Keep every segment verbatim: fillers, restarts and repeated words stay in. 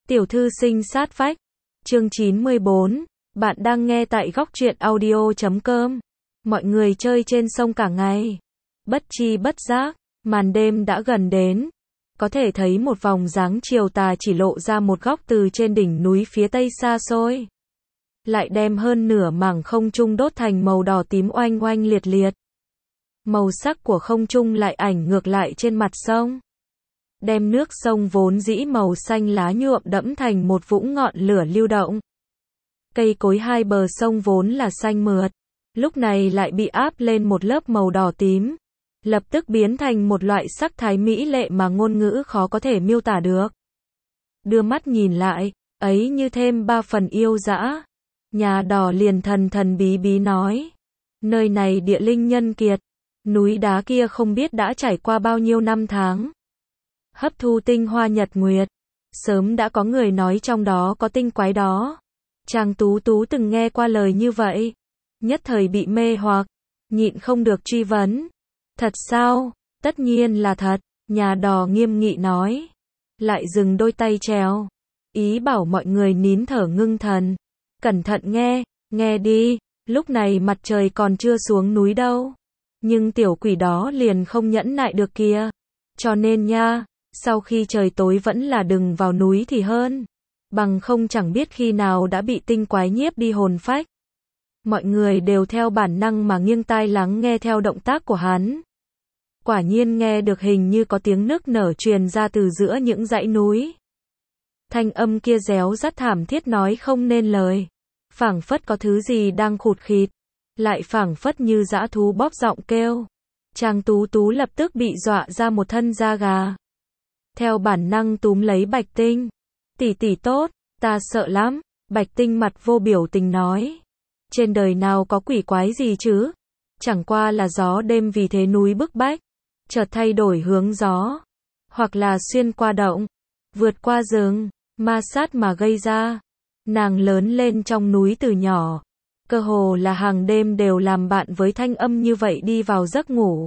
Tiểu thư sinh sát vách. Chương chín mươi bốn. Bạn đang nghe tại góc truyện audio chấm com. Mọi người chơi trên sông cả ngày. Bất chi bất giác, màn đêm đã gần đến. Có thể thấy một vòng dáng chiều tà chỉ lộ ra một góc từ trên đỉnh núi phía tây xa xôi. Lại đem hơn nửa mảng không trung đốt thành màu đỏ tím oanh oanh liệt liệt. Màu sắc của không trung lại ảnh ngược lại trên mặt sông. Đem nước sông vốn dĩ màu xanh lá nhuộm đẫm thành một vũng ngọn lửa lưu động. Cây cối hai bờ sông vốn là xanh mượt, lúc này lại bị áp lên một lớp màu đỏ tím, lập tức biến thành một loại sắc thái mỹ lệ mà ngôn ngữ khó có thể miêu tả được. Đưa mắt nhìn lại, ấy như thêm ba phần yêu dã. Nhà đỏ liền thần thần bí bí nói, nơi này địa linh nhân kiệt, núi đá kia không biết đã trải qua bao nhiêu năm tháng. Hấp thu tinh hoa nhật nguyệt, sớm đã có người nói trong đó có tinh quái đó. Trang Tú Tú từng nghe qua lời như vậy, nhất thời bị mê hoặc, nhịn không được truy vấn. Thật sao? Tất nhiên là thật, nhà đò nghiêm nghị nói. Lại dừng đôi tay trèo, ý bảo mọi người nín thở ngưng thần. Cẩn thận nghe, nghe đi, lúc này mặt trời còn chưa xuống núi đâu. Nhưng tiểu quỷ đó liền không nhẫn nại được kìa. Cho nên nha, sau khi trời tối vẫn là đừng vào núi thì hơn. Bằng không chẳng biết khi nào đã bị tinh quái nhiếp đi hồn phách. Mọi người đều theo bản năng mà nghiêng tai lắng nghe theo động tác của hắn. Quả nhiên nghe được hình như có tiếng nức nở truyền ra từ giữa những dãy núi. Thanh âm kia réo rắt thảm thiết nói không nên lời. Phảng phất có thứ gì đang khụt khịt. Lại phảng phất như dã thú bóp giọng kêu. Trang Tú Tú lập tức bị dọa ra một thân da gà. Theo bản năng túm lấy Bạch Tinh. Tỷ tỷ tốt, ta sợ lắm. Bạch Tinh mặt vô biểu tình nói. Trên đời nào có quỷ quái gì chứ? Chẳng qua là gió đêm vì thế núi bức bách. Chợt thay đổi hướng gió. Hoặc là xuyên qua động. Vượt qua rừng. Ma sát mà gây ra. Nàng lớn lên trong núi từ nhỏ. Cơ hồ là hàng đêm đều làm bạn với thanh âm như vậy đi vào giấc ngủ.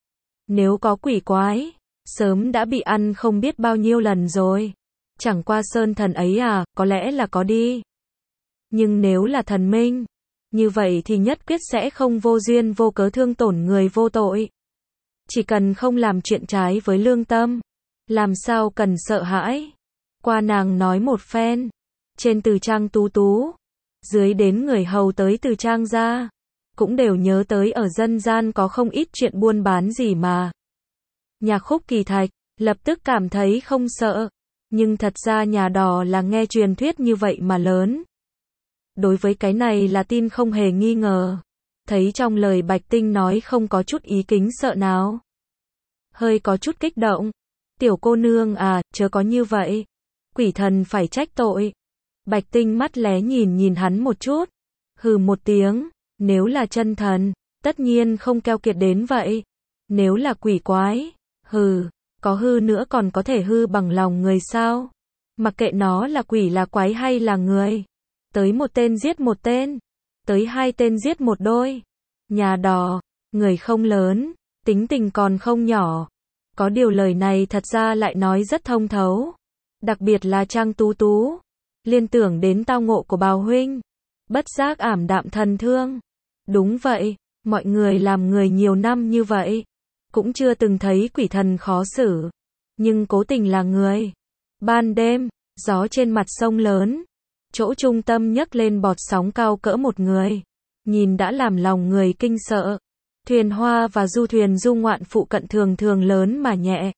Nếu có quỷ quái, sớm đã bị ăn không biết bao nhiêu lần rồi. Chẳng qua sơn thần ấy à, có lẽ là có đi. Nhưng nếu là thần minh, như vậy thì nhất quyết sẽ không vô duyên vô cớ thương tổn người vô tội. Chỉ cần không làm chuyện trái với lương tâm, làm sao cần sợ hãi. Qua nàng nói một phen, trên từ Trang Tú Tú, dưới đến người hầu tới từ Trang gia, cũng đều nhớ tới ở dân gian có không ít chuyện buôn bán gì mà. Nhạc Khúc Kỳ Thạch, lập tức cảm thấy không sợ, nhưng thật ra nhà đò là nghe truyền thuyết như vậy mà lớn. Đối với cái này là tin không hề nghi ngờ, thấy trong lời Bạch Tinh nói không có chút ý kính sợ nào. Hơi có chút kích động, tiểu cô nương à, chớ có như vậy, quỷ thần phải trách tội. Bạch Tinh mắt lé nhìn nhìn hắn một chút, hừ một tiếng, nếu là chân thần, tất nhiên không keo kiệt đến vậy. Nếu là quỷ quái, hừ, có hư nữa còn có thể hư bằng lòng người sao? Mặc kệ nó là quỷ là quái hay là người. Tới một tên giết một tên, tới hai tên giết một đôi. Nhà đò, người không lớn, tính tình còn không nhỏ. Có điều lời này thật ra lại nói rất thông thấu. Đặc biệt là Trang Tú Tú. Liên tưởng đến tao ngộ của Bào huynh, bất giác ảm đạm thần thương. Đúng vậy, mọi người làm người nhiều năm như vậy, cũng chưa từng thấy quỷ thần khó xử, nhưng cố tình là người. Ban đêm, gió trên mặt sông lớn, chỗ trung tâm nhấc lên bọt sóng cao cỡ một người, nhìn đã làm lòng người kinh sợ. Thuyền hoa và du thuyền du ngoạn phụ cận thường thường lớn mà nhẹ,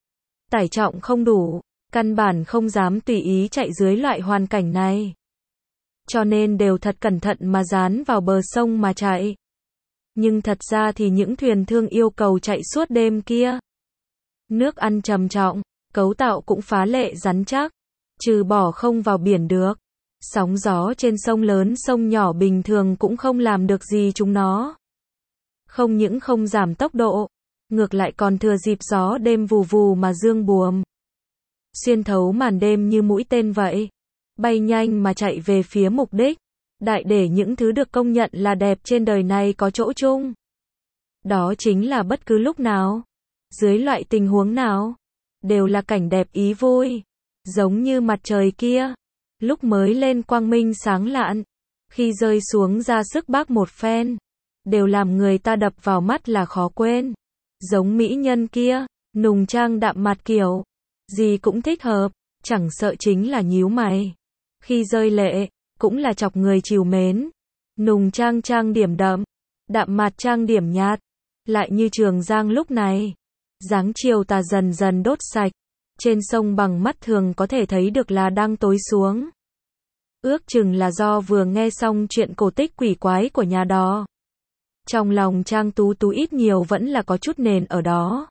tải trọng không đủ. Căn bản không dám tùy ý chạy dưới loại hoàn cảnh này. Cho nên đều thật cẩn thận mà dán vào bờ sông mà chạy. Nhưng thật ra thì những thuyền thương yêu cầu chạy suốt đêm kia. Nước ăn trầm trọng, cấu tạo cũng phá lệ rắn chắc. Trừ bỏ không vào biển được. Sóng gió trên sông lớn sông nhỏ bình thường cũng không làm được gì chúng nó. Không những không giảm tốc độ, ngược lại còn thừa dịp gió đêm vù vù mà dương buồm. Xuyên thấu màn đêm như mũi tên vậy, bay nhanh mà chạy về phía mục đích, đại để những thứ được công nhận là đẹp trên đời này có chỗ chung. Đó chính là bất cứ lúc nào, dưới loại tình huống nào, đều là cảnh đẹp ý vui. giống như mặt trời kia, lúc mới lên quang minh sáng lạn, khi rơi xuống ra sức bác một phen, đều làm người ta đập vào mắt là khó quên. Giống mỹ nhân kia, nùng trang đạm mặt kiểu, gì cũng thích hợp, chẳng sợ chính là nhíu mày. Khi rơi lệ, cũng là chọc người trìu mến. Nùng trang trang điểm đậm, đạm mặt trang điểm nhạt, lại như Trường Giang lúc này. Dáng chiều tà dần dần đốt sạch, trên sông bằng mắt thường có thể thấy được là đang tối xuống. Ước chừng là do vừa nghe xong chuyện cổ tích quỷ quái của nhà đò. Trong lòng Trang Tú Tú ít nhiều vẫn là có chút nền ở đó.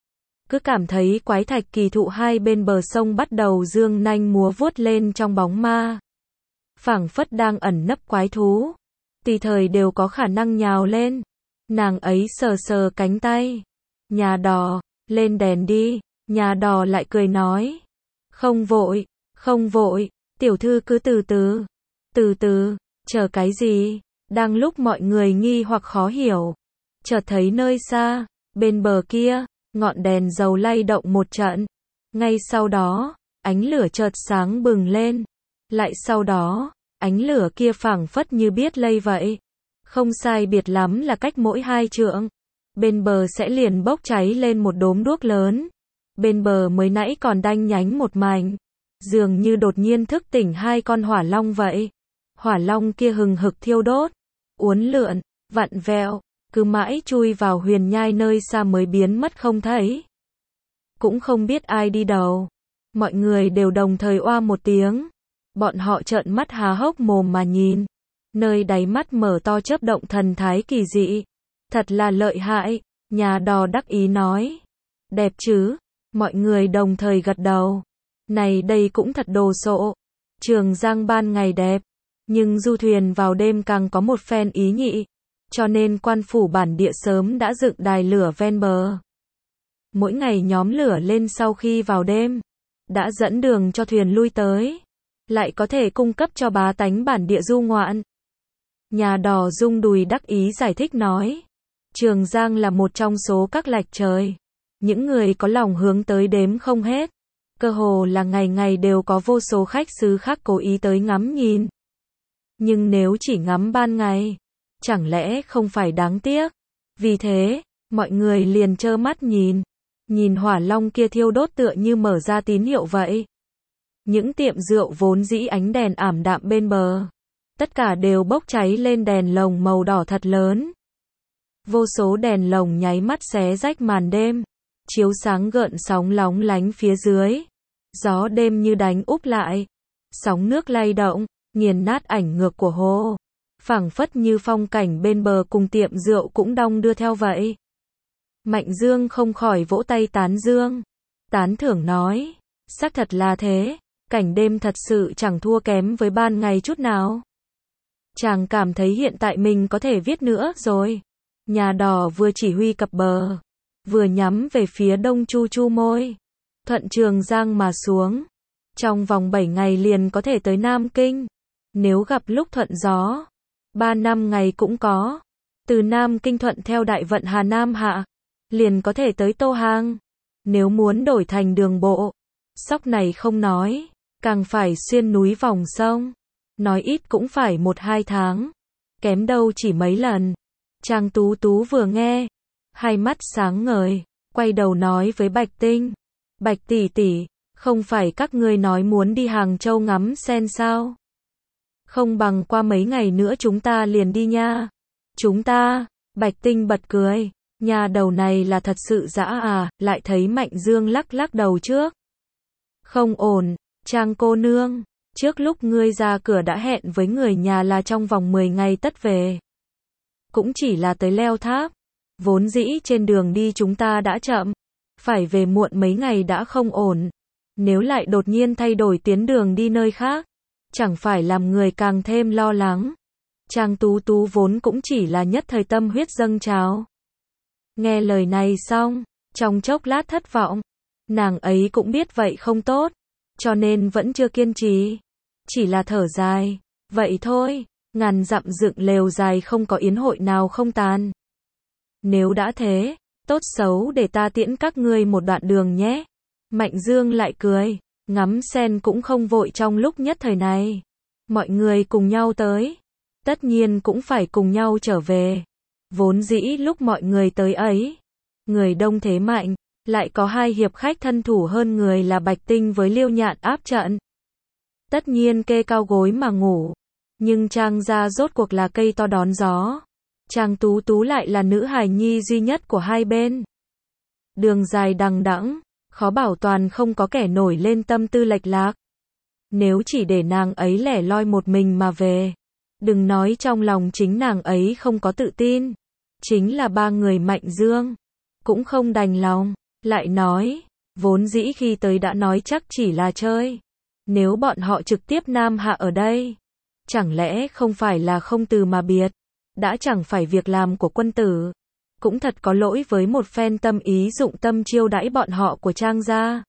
Cứ cảm thấy quái thạch kỳ thụ hai bên bờ sông bắt đầu dương nanh múa vuốt lên trong bóng ma. Phảng phất đang ẩn nấp quái thú. Tùy thời đều có khả năng nhào lên. Nàng ấy sờ sờ cánh tay. Nhà đò, lên đèn đi. Nhà đò lại cười nói. Không vội, không vội, tiểu thư cứ từ từ. Từ từ, chờ cái gì? Đang lúc mọi người nghi hoặc khó hiểu. Chợt thấy nơi xa, bên bờ kia, ngọn đèn dầu lay động một trận. Ngay sau đó, ánh lửa chợt sáng bừng lên. Lại sau đó, ánh lửa kia phảng phất như biết lây vậy. Không sai biệt lắm là cách mỗi hai trượng. Bên bờ sẽ liền bốc cháy lên một đốm đuốc lớn. Bên bờ mới nãy còn đanh nhánh một mảnh. Dường như đột nhiên thức tỉnh hai con hỏa long vậy. Hỏa long kia hừng hực thiêu đốt, uốn lượn, vặn vẹo, cứ mãi chui vào huyền nhai nơi xa mới biến mất không thấy. Cũng không biết ai đi đầu. Mọi người đều đồng thời oa một tiếng. Bọn họ trợn mắt há hốc mồm mà nhìn. Nơi đáy mắt mở to chớp động thần thái kỳ dị. Thật là lợi hại, nhà đò đắc ý nói. Đẹp chứ? Mọi người đồng thời gật đầu. Này đây cũng thật đồ sộ. Trường Giang ban ngày đẹp, nhưng du thuyền vào đêm càng có một phen ý nhị. Cho nên quan phủ bản địa sớm đã dựng đài lửa ven bờ. Mỗi ngày nhóm lửa lên sau khi vào đêm, đã dẫn đường cho thuyền lui tới. Lại có thể cung cấp cho bá tánh bản địa du ngoạn. Nhà đò rung đùi đắc ý giải thích nói. Trường Giang là một trong số các lạch trời. Những người có lòng hướng tới đếm không hết. Cơ hồ là ngày ngày đều có vô số khách xứ khác cố ý tới ngắm nhìn. Nhưng nếu chỉ ngắm ban ngày, chẳng lẽ không phải đáng tiếc? Vì thế, mọi người liền trơ mắt nhìn. Nhìn hỏa long kia thiêu đốt tựa như mở ra tín hiệu vậy. Những tiệm rượu vốn dĩ ánh đèn ảm đạm bên bờ. Tất cả đều bốc cháy lên đèn lồng màu đỏ thật lớn. Vô số đèn lồng nháy mắt xé rách màn đêm. Chiếu sáng gợn sóng lóng lánh phía dưới. Gió đêm như đánh úp lại. Sóng nước lay động, nghiền nát ảnh ngược của hồ. Phảng phất như phong cảnh bên bờ cùng tiệm rượu cũng đong đưa theo vậy. Mạnh Dương không khỏi vỗ tay tán dương. Tán thưởng nói. Xác thật là thế. Cảnh đêm thật sự chẳng thua kém với ban ngày chút nào. Chàng cảm thấy hiện tại mình có thể viết nữa rồi. Nhà đò vừa chỉ huy cập bờ, vừa nhắm về phía đông chu chu môi. Thuận Trường Giang mà xuống. Trong vòng bảy ngày liền có thể tới Nam Kinh. Nếu gặp lúc thuận gió, ba năm ngày cũng có. Từ Nam Kinh thuận theo đại vận Hà Nam hạ, liền có thể tới Tô Hang. Nếu muốn đổi thành đường bộ, sóc này không nói, càng phải xuyên núi vòng sông. Nói ít cũng phải một hai tháng. Kém đâu chỉ mấy lần. Trang Tú Tú vừa nghe, hai mắt sáng ngời, quay đầu nói với Bạch Tinh. Bạch tỷ tỷ, không phải các ngươi nói muốn đi Hàng Châu ngắm sen sao? Không bằng qua mấy ngày nữa chúng ta liền đi nha. Chúng ta, Bạch Tinh bật cười, nhà đầu này là thật sự dã à, lại thấy Mạnh Dương lắc lắc đầu trước. Không ổn, Trang cô nương, trước lúc ngươi ra cửa đã hẹn với người nhà là trong vòng mười ngày tất về. Cũng chỉ là tới leo tháp, vốn dĩ trên đường đi chúng ta đã chậm, phải về muộn mấy ngày đã không ổn. Nếu lại đột nhiên thay đổi tuyến đường đi nơi khác, chẳng phải làm người càng thêm lo lắng. Trang Tú Tú vốn cũng chỉ là nhất thời tâm huyết dâng trào. Nghe lời này xong, trong chốc lát thất vọng, nàng ấy cũng biết vậy không tốt, cho nên vẫn chưa kiên trì. Chỉ là thở dài, vậy thôi, ngàn dặm dựng lều dài không có yến hội nào không tàn. Nếu đã thế, tốt xấu để ta tiễn các ngươi một đoạn đường nhé. Mạnh Dương lại cười, Ngắm sen cũng không vội trong lúc nhất thời này. Mọi người cùng nhau tới, tất nhiên cũng phải cùng nhau trở về. Vốn dĩ lúc mọi người tới ấy, người đông thế mạnh, lại có hai hiệp khách thân thủ hơn người là Bạch Tinh với Liêu Nhạn áp trận. Tất nhiên kê cao gối mà ngủ, nhưng Trang gia rốt cuộc là cây to đón gió. Trang Tú Tú lại là nữ hài nhi duy nhất của hai bên. Đường dài đằng đẵng, khó bảo toàn không có kẻ nổi lên tâm tư lệch lạc. Nếu chỉ để nàng ấy lẻ loi một mình mà về, đừng nói trong lòng chính nàng ấy không có tự tin, chính là ba người Mạnh Dương cũng không đành lòng. Lại nói, vốn dĩ khi tới đã nói chắc chỉ là chơi. Nếu bọn họ trực tiếp nam hạ ở đây, chẳng lẽ không phải là không từ mà biệt, đã chẳng phải việc làm của quân tử. Cũng thật có lỗi với một phen tâm ý dụng tâm chiêu đãi bọn họ của Trang gia.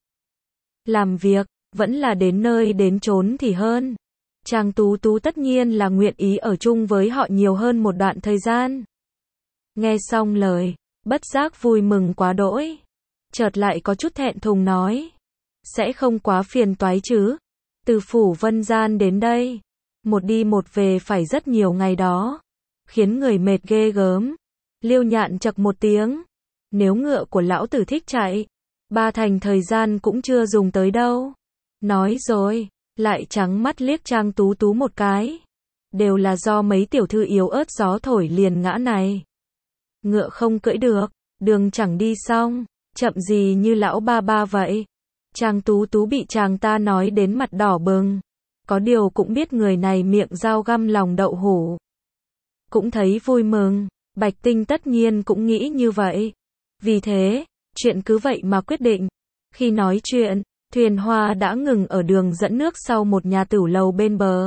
Làm việc, vẫn là đến nơi đến chốn thì hơn. Trang Tú Tú tất nhiên là nguyện ý ở chung với họ nhiều hơn một đoạn thời gian. Nghe xong lời, bất giác vui mừng quá đỗi. Chợt lại có chút thẹn thùng nói. Sẽ không quá phiền toái chứ. Từ phủ Vân Gian đến đây, một đi một về phải rất nhiều ngày đó. Khiến người mệt ghê gớm. Liêu Nhạn chậc một tiếng. Nếu ngựa của lão tử thích chạy, ba thành thời gian cũng chưa dùng tới đâu. Nói rồi, lại trắng mắt liếc Trang Tú Tú một cái. Đều là do mấy tiểu thư yếu ớt gió thổi liền ngã này. Ngựa không cưỡi được, đường chẳng đi xong, chậm gì như lão ba ba vậy. Trang Tú Tú bị chàng ta nói đến mặt đỏ bừng. Có điều cũng biết người này miệng dao găm lòng đậu hũ. Cũng thấy vui mừng, Bạch Tinh tất nhiên cũng nghĩ như vậy. Vì thế, chuyện cứ vậy mà quyết định. Khi nói chuyện, thuyền hoa đã ngừng ở đường dẫn nước sau một nhà tửu lầu bên bờ.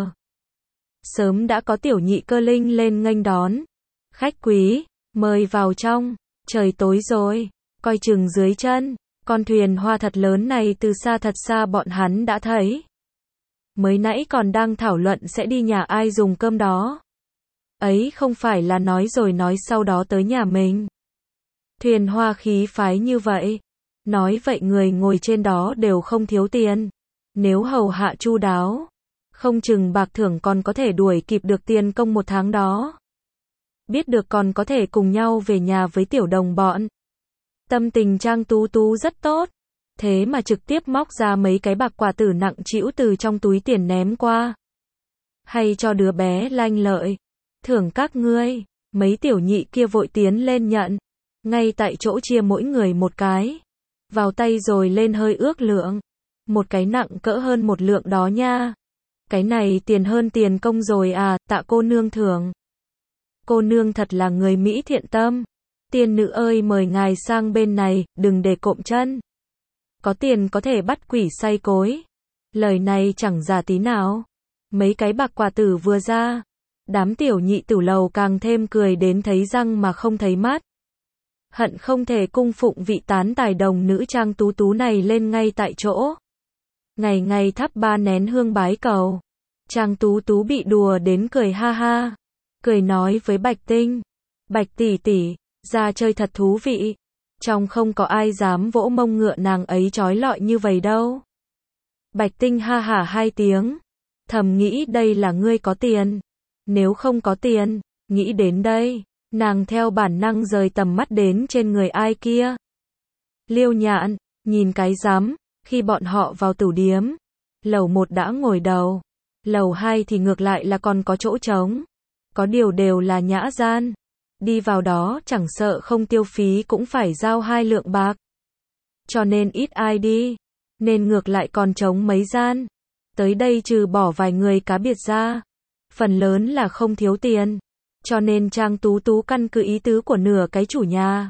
Sớm đã có tiểu nhị Cơ Linh lên nghênh đón. Khách quý, mời vào trong, trời tối rồi, coi chừng dưới chân. Con thuyền hoa thật lớn này từ xa thật xa bọn hắn đã thấy. Mới nãy còn đang thảo luận sẽ đi nhà ai dùng cơm đó. Ấy không phải là nói rồi nói sau đó tới nhà mình. Thuyền hoa khí phái như vậy. Nói vậy người ngồi trên đó đều không thiếu tiền. Nếu hầu hạ chu đáo, không chừng bạc thưởng còn có thể đuổi kịp được tiền công một tháng đó. Biết được còn có thể cùng nhau về nhà với tiểu đồng bọn. Tâm tình Trang Tú Tú rất tốt. Thế mà trực tiếp móc ra mấy cái bạc quả tử nặng trĩu từ trong túi tiền ném qua. Hay cho đứa bé lanh lợi. Thưởng các ngươi. Mấy tiểu nhị kia vội tiến lên nhận. Ngay tại chỗ chia mỗi người một cái. Vào tay rồi lên hơi ước lượng. Một cái nặng cỡ hơn một lượng đó nha. Cái này tiền hơn tiền công rồi à, tạ cô nương thưởng. Cô nương thật là người Mỹ thiện tâm. Tiên nữ ơi mời ngài sang bên này, đừng để cộm chân. Có tiền có thể bắt quỷ say cối. Lời này chẳng giả tí nào. Mấy cái bạc quả tử vừa ra. Đám tiểu nhị tửu lầu càng thêm cười đến thấy răng mà không thấy mắt. Hận không thể cung phụng vị tán tài đồng nữ Trang Tú Tú này lên ngay tại chỗ. Ngày ngày thắp ba nén hương bái cầu. Trang Tú Tú bị đùa đến cười ha ha. Cười nói với Bạch Tinh. Bạch tỷ tỷ, ra chơi thật thú vị. Trong không có ai dám vỗ mông ngựa nàng ấy trói lọi như vậy đâu. Bạch Tinh ha hả hai tiếng. Thầm nghĩ đây là ngươi có tiền. Nếu không có tiền, nghĩ đến đây. Nàng theo bản năng rời tầm mắt đến trên người ai kia. Liêu Nhạn, nhìn cái rắm, khi bọn họ vào tửu điếm. Lầu một đã ngồi đầu. Lầu hai thì ngược lại là còn có chỗ trống. Có điều đều là nhã gian. Đi vào đó chẳng sợ không tiêu phí cũng phải giao hai lượng bạc. Cho nên ít ai đi. Nên ngược lại còn trống mấy gian. Tới đây trừ bỏ vài người cá biệt ra. Phần lớn là không thiếu tiền. Cho nên Trang Tú Tú căn cứ ý tứ của nửa cái chủ nhà.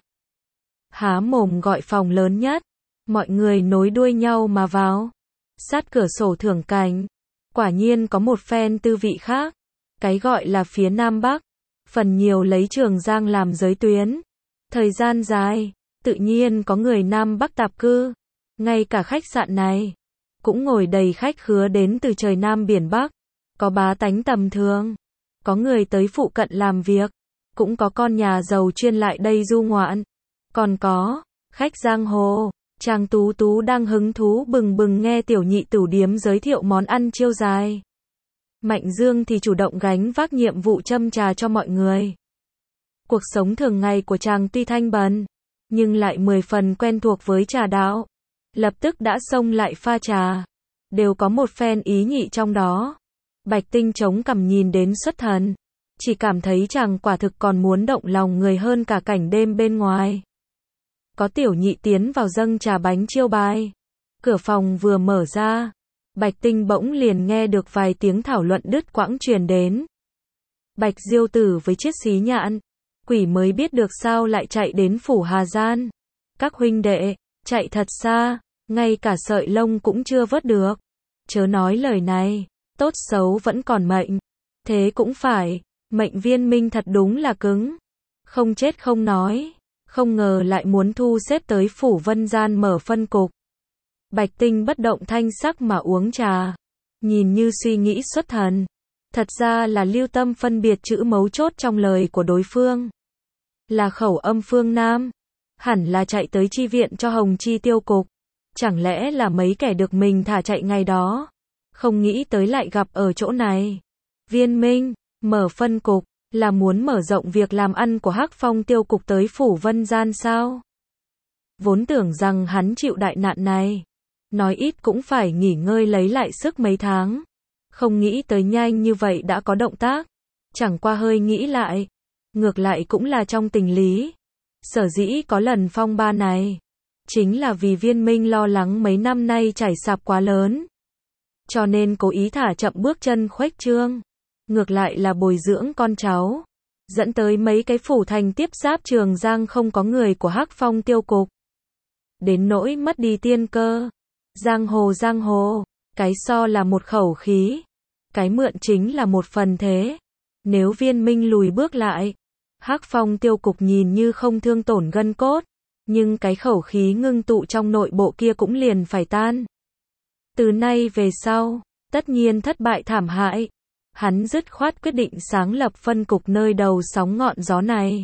Há mồm gọi phòng lớn nhất. Mọi người nối đuôi nhau mà vào. Sát cửa sổ thưởng cảnh. Quả nhiên có một phen tư vị khác. Cái gọi là phía Nam Bắc. Phần nhiều lấy Trường Giang làm giới tuyến. Thời gian dài, tự nhiên có người Nam Bắc tạp cư. Ngay cả khách sạn này, cũng ngồi đầy khách khứa đến từ trời Nam biển Bắc. Có bá tánh tầm thường. Có người tới phụ cận làm việc. Cũng có con nhà giàu chuyên lại đây du ngoạn. Còn có khách giang hồ. Chàng Tú Tú đang hứng thú bừng bừng nghe tiểu nhị tửu điếm giới thiệu món ăn chiêu dài. Mạnh Dương thì chủ động gánh vác nhiệm vụ châm trà cho mọi người. Cuộc sống thường ngày của chàng tuy thanh bần, nhưng lại mười phần quen thuộc với trà đạo. Lập tức đã xông lại pha trà. Đều có một phen ý nhị trong đó. Bạch Tinh chống cằm nhìn đến xuất thần. Chỉ cảm thấy chàng quả thực còn muốn động lòng người hơn cả cảnh đêm bên ngoài. Có tiểu nhị tiến vào dâng trà bánh chiêu bài. Cửa phòng vừa mở ra. Bạch Tinh bỗng liền nghe được vài tiếng thảo luận đứt quãng truyền đến. Bạch Diêu Tử với chiếc xí nhạn. Quỷ mới biết được sao lại chạy đến phủ Hà Gian. Các huynh đệ, chạy thật xa, ngay cả sợi lông cũng chưa vớt được. Chớ nói lời này, tốt xấu vẫn còn mệnh. Thế cũng phải, mệnh Viên Minh thật đúng là cứng. Không chết không nói, không ngờ lại muốn thu xếp tới phủ Vân Gian mở phân cục. Bạch Tinh bất động thanh sắc mà uống trà, nhìn như suy nghĩ xuất thần. Thật ra là lưu tâm phân biệt chữ mấu chốt trong lời của đối phương. Là khẩu âm phương Nam, hẳn là chạy tới chi viện cho Hồng Chi tiêu cục. Chẳng lẽ là mấy kẻ được mình thả chạy ngày đó, không nghĩ tới lại gặp ở chỗ này. Viên Minh, mở phân cục, là muốn mở rộng việc làm ăn của Hắc Phong tiêu cục tới phủ Vân Gian sao? Vốn tưởng rằng hắn chịu đại nạn này, nói ít cũng phải nghỉ ngơi lấy lại sức mấy tháng. Không nghĩ tới nhanh như vậy đã có động tác. Chẳng qua hơi nghĩ lại, ngược lại cũng là trong tình lý. Sở dĩ có lần phong ba này, chính là vì Viên Minh lo lắng mấy năm nay chảy sạp quá lớn. Cho nên cố ý thả chậm bước chân khuếch trương. Ngược lại là bồi dưỡng con cháu. Dẫn tới mấy cái phủ thành tiếp giáp Trường Giang không có người của Hắc Phong tiêu cục. Đến nỗi mất đi tiên cơ. Giang hồ giang hồ, cái so là một khẩu khí. Cái mượn chính là một phần thế. Nếu Viên Minh lùi bước lại, Hắc Phong tiêu cục nhìn như không thương tổn gân cốt. Nhưng cái khẩu khí ngưng tụ trong nội bộ kia cũng liền phải tan. Từ nay về sau, tất nhiên thất bại thảm hại. Hắn dứt khoát quyết định sáng lập phân cục nơi đầu sóng ngọn gió này.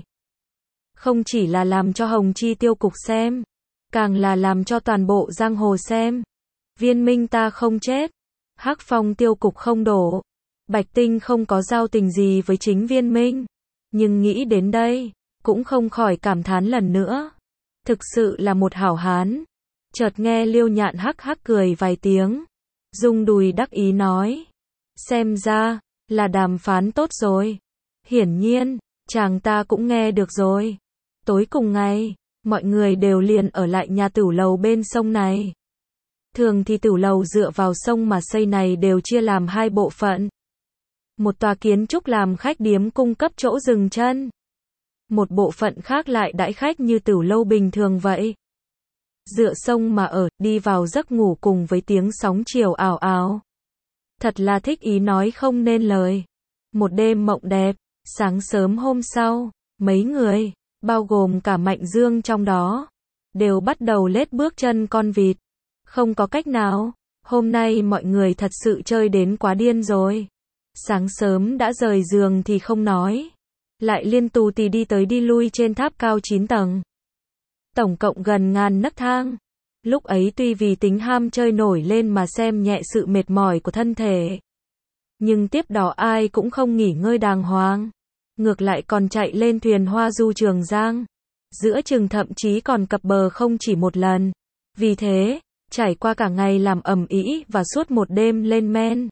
Không chỉ là làm cho Hồng Chi tiêu cục xem, càng là làm cho toàn bộ giang hồ xem. Viên Minh ta không chết, Hắc Phong tiêu cục không đổ. Bạch Tinh không có giao tình gì với chính Viên Minh, nhưng nghĩ đến đây, cũng không khỏi cảm thán lần nữa. Thực sự là một hảo hán. Chợt nghe Liêu Nhạn hắc hắc cười vài tiếng, rung đùi đắc ý nói. Xem ra, là đàm phán tốt rồi. Hiển nhiên, chàng ta cũng nghe được rồi. Tối cùng ngày, mọi người đều liền ở lại nhà tửu lầu bên sông này. Thường thì tửu lầu dựa vào sông mà xây này đều chia làm hai bộ phận. Một tòa kiến trúc làm khách điếm cung cấp chỗ dừng chân. Một bộ phận khác lại đãi khách như tửu lâu bình thường vậy. Dựa sông mà ở, đi vào giấc ngủ cùng với tiếng sóng chiều ào ào. Thật là thích ý nói không nên lời. Một đêm mộng đẹp, sáng sớm hôm sau, mấy người, bao gồm cả Mạnh Dương trong đó, đều bắt đầu lết bước chân con vịt. Không có cách nào, hôm nay mọi người thật sự chơi đến quá điên rồi. Sáng sớm đã rời giường thì không nói, lại liên tù tì đi tới đi lui trên tháp cao chín tầng. Tổng cộng gần ngàn nấc thang. Lúc ấy tuy vì tính ham chơi nổi lên mà xem nhẹ sự mệt mỏi của thân thể. Nhưng tiếp đó ai cũng không nghỉ ngơi đàng hoàng. Ngược lại còn chạy lên thuyền hoa du Trường Giang. Giữa chừng thậm chí còn cập bờ không chỉ một lần. Vì thế, trải qua cả ngày làm ầm ĩ và suốt một đêm lên men.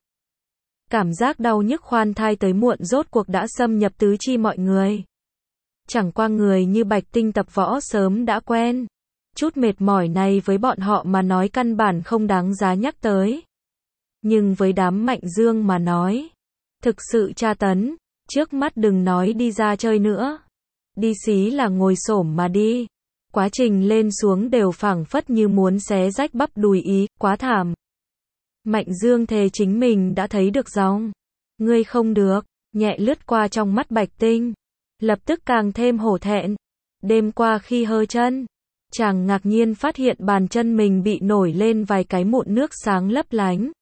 Cảm giác đau nhức khoan thai tới muộn rốt cuộc đã xâm nhập tứ chi mọi người. Chẳng qua người như Bạch Tinh tập võ sớm đã quen. Chút mệt mỏi này với bọn họ mà nói căn bản không đáng giá nhắc tới. Nhưng với đám Mạnh Dương mà nói, thực sự tra tấn, trước mắt đừng nói đi ra chơi nữa. Đi xí là ngồi xổm mà đi. Quá trình lên xuống đều phảng phất như muốn xé rách bắp đùi ý, quá thảm. Mạnh Dương thề chính mình đã thấy được dòng. Ngươi không được, nhẹ lướt qua trong mắt Bạch Tinh. Lập tức càng thêm hổ thẹn. Đêm qua khi hơ chân, chàng ngạc nhiên phát hiện bàn chân mình bị nổi lên vài cái mụn nước sáng lấp lánh.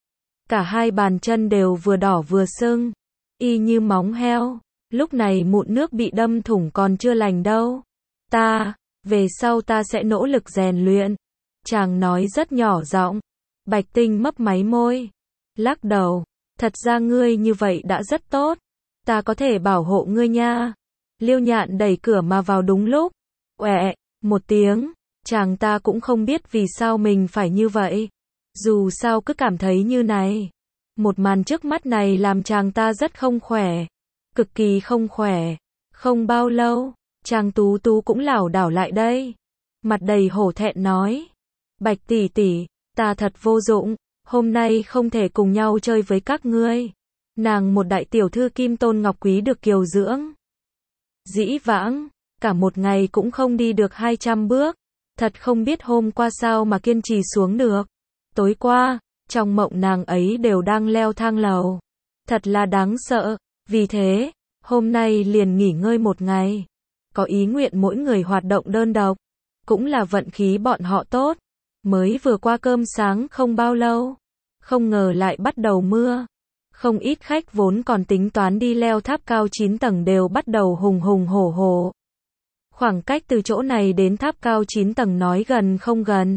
Cả hai bàn chân đều vừa đỏ vừa sưng, y như móng heo. Lúc này mụn nước bị đâm thủng còn chưa lành đâu. Ta, về sau ta sẽ nỗ lực rèn luyện, Chàng nói rất nhỏ giọng. Bạch Tinh mấp máy môi, lắc đầu. Thật ra ngươi như vậy đã rất tốt. Ta có thể bảo hộ ngươi nha. Liêu Nhạn đẩy cửa mà vào đúng lúc. Oẹ, một tiếng. Chàng ta cũng không biết vì sao mình phải như vậy. Dù sao cứ cảm thấy như này. Một màn trước mắt này làm chàng ta rất không khỏe. Cực kỳ không khỏe. Không bao lâu, chàng Tú Tú cũng lảo đảo lại đây. Mặt đầy hổ thẹn nói. Bạch tỷ tỷ, ta thật vô dụng. Hôm nay không thể cùng nhau chơi với các ngươi. Nàng một đại tiểu thư Kim Tôn Ngọc Quý được kiều dưỡng. Dĩ vãng, cả một ngày cũng không đi được hai trăm bước. Thật không biết hôm qua sao mà kiên trì xuống được. Tối qua, trong mộng nàng ấy đều đang leo thang lầu. Thật là đáng sợ. Vì thế, hôm nay liền nghỉ ngơi một ngày. Có ý nguyện mỗi người hoạt động đơn độc. Cũng là vận khí bọn họ tốt. Mới vừa qua cơm sáng không bao lâu. Không ngờ lại bắt đầu mưa. Không ít khách vốn còn tính toán đi leo tháp cao chín tầng đều bắt đầu hùng hùng hổ hổ. Khoảng cách từ chỗ này đến tháp cao chín tầng nói gần không gần.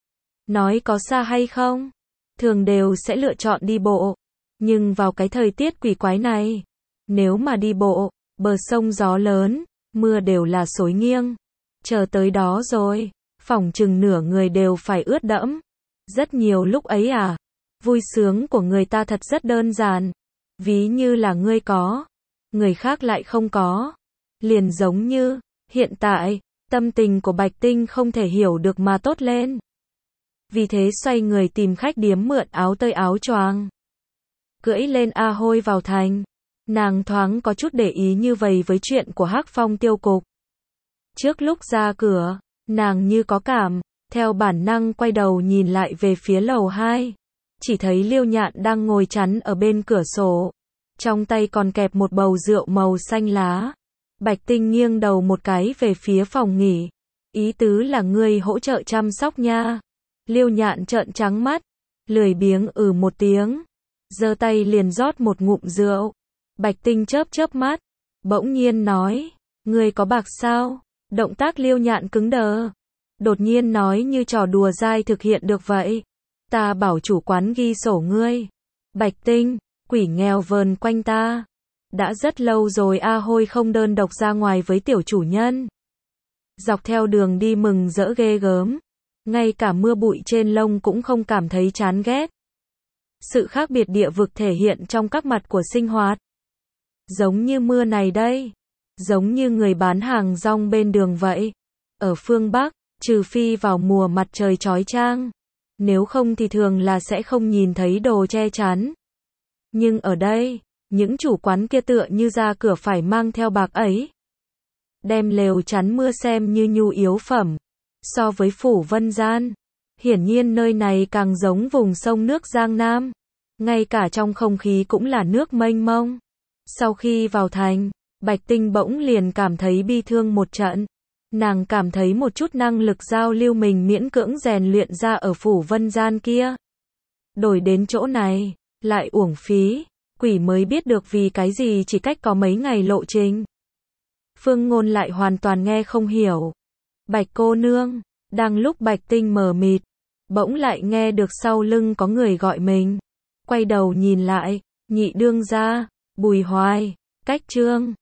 Nói có xa hay không? Thường đều sẽ lựa chọn đi bộ. Nhưng vào cái thời tiết quỷ quái này, nếu mà đi bộ, bờ sông gió lớn, mưa đều là xối nghiêng. Chờ tới đó rồi, phỏng chừng nửa người đều phải ướt đẫm. Rất nhiều lúc ấy à, vui sướng của người ta thật rất đơn giản. Ví như là ngươi có, người khác lại không có. Liền giống như, hiện tại, tâm tình của Bạch Tinh không thể hiểu được mà tốt lên. Vì thế xoay người tìm khách điếm mượn áo tơi áo choàng. Cưỡi lên A Hôi vào thành. Nàng thoáng có chút để ý như vậy với chuyện của Hắc Phong tiêu cục. Trước lúc ra cửa, nàng như có cảm, theo bản năng quay đầu nhìn lại về phía lầu hai. Chỉ thấy Liêu Nhạn đang ngồi chắn ở bên cửa sổ. Trong tay còn kẹp một bầu rượu màu xanh lá. Bạch Tinh nghiêng đầu một cái về phía phòng nghỉ. Ý tứ là ngươi hỗ trợ chăm sóc nha. Liêu Nhạn trợn trắng mắt, lười biếng ừ một tiếng, giơ tay liền rót một ngụm rượu. Bạch Tinh chớp chớp mắt, bỗng nhiên nói, ngươi có bạc sao? Động tác Liêu Nhạn cứng đờ, đột nhiên nói như trò đùa dai thực hiện được vậy. Ta bảo chủ quán ghi sổ ngươi. Bạch Tinh, quỷ nghèo vờn quanh ta. Đã rất lâu rồi A Hôi không đơn độc ra ngoài với tiểu chủ nhân. Dọc theo đường đi mừng rỡ ghê gớm. Ngay cả mưa bụi trên lông cũng không cảm thấy chán ghét. Sự khác biệt địa vực thể hiện trong các mặt của sinh hoạt. Giống như mưa này đây. Giống như người bán hàng rong bên đường vậy. Ở phương Bắc, trừ phi vào mùa mặt trời chói chang. Nếu không thì thường là sẽ không nhìn thấy đồ che chắn. Nhưng ở đây, những chủ quán kia tựa như ra cửa phải mang theo bạc ấy. Đem lều chắn mưa xem như nhu yếu phẩm. So với Phủ Vân Gian, hiển nhiên nơi này càng giống vùng sông nước Giang Nam. Ngay cả trong không khí cũng là nước mênh mông. Sau khi vào thành, Bạch Tinh bỗng liền cảm thấy bi thương một trận. Nàng cảm thấy một chút năng lực giao lưu mình miễn cưỡng rèn luyện ra ở Phủ Vân Gian kia. Đổi đến chỗ này, lại uổng phí. Quỷ mới biết được vì cái gì chỉ cách có mấy ngày lộ trình. Phương Ngôn lại hoàn toàn nghe không hiểu. Bạch cô nương, đang lúc Bạch Tinh mờ mịt, bỗng lại nghe được sau lưng có người gọi mình. Quay đầu nhìn lại, nhị đương gia, Bùi Hoài, Cách Trương.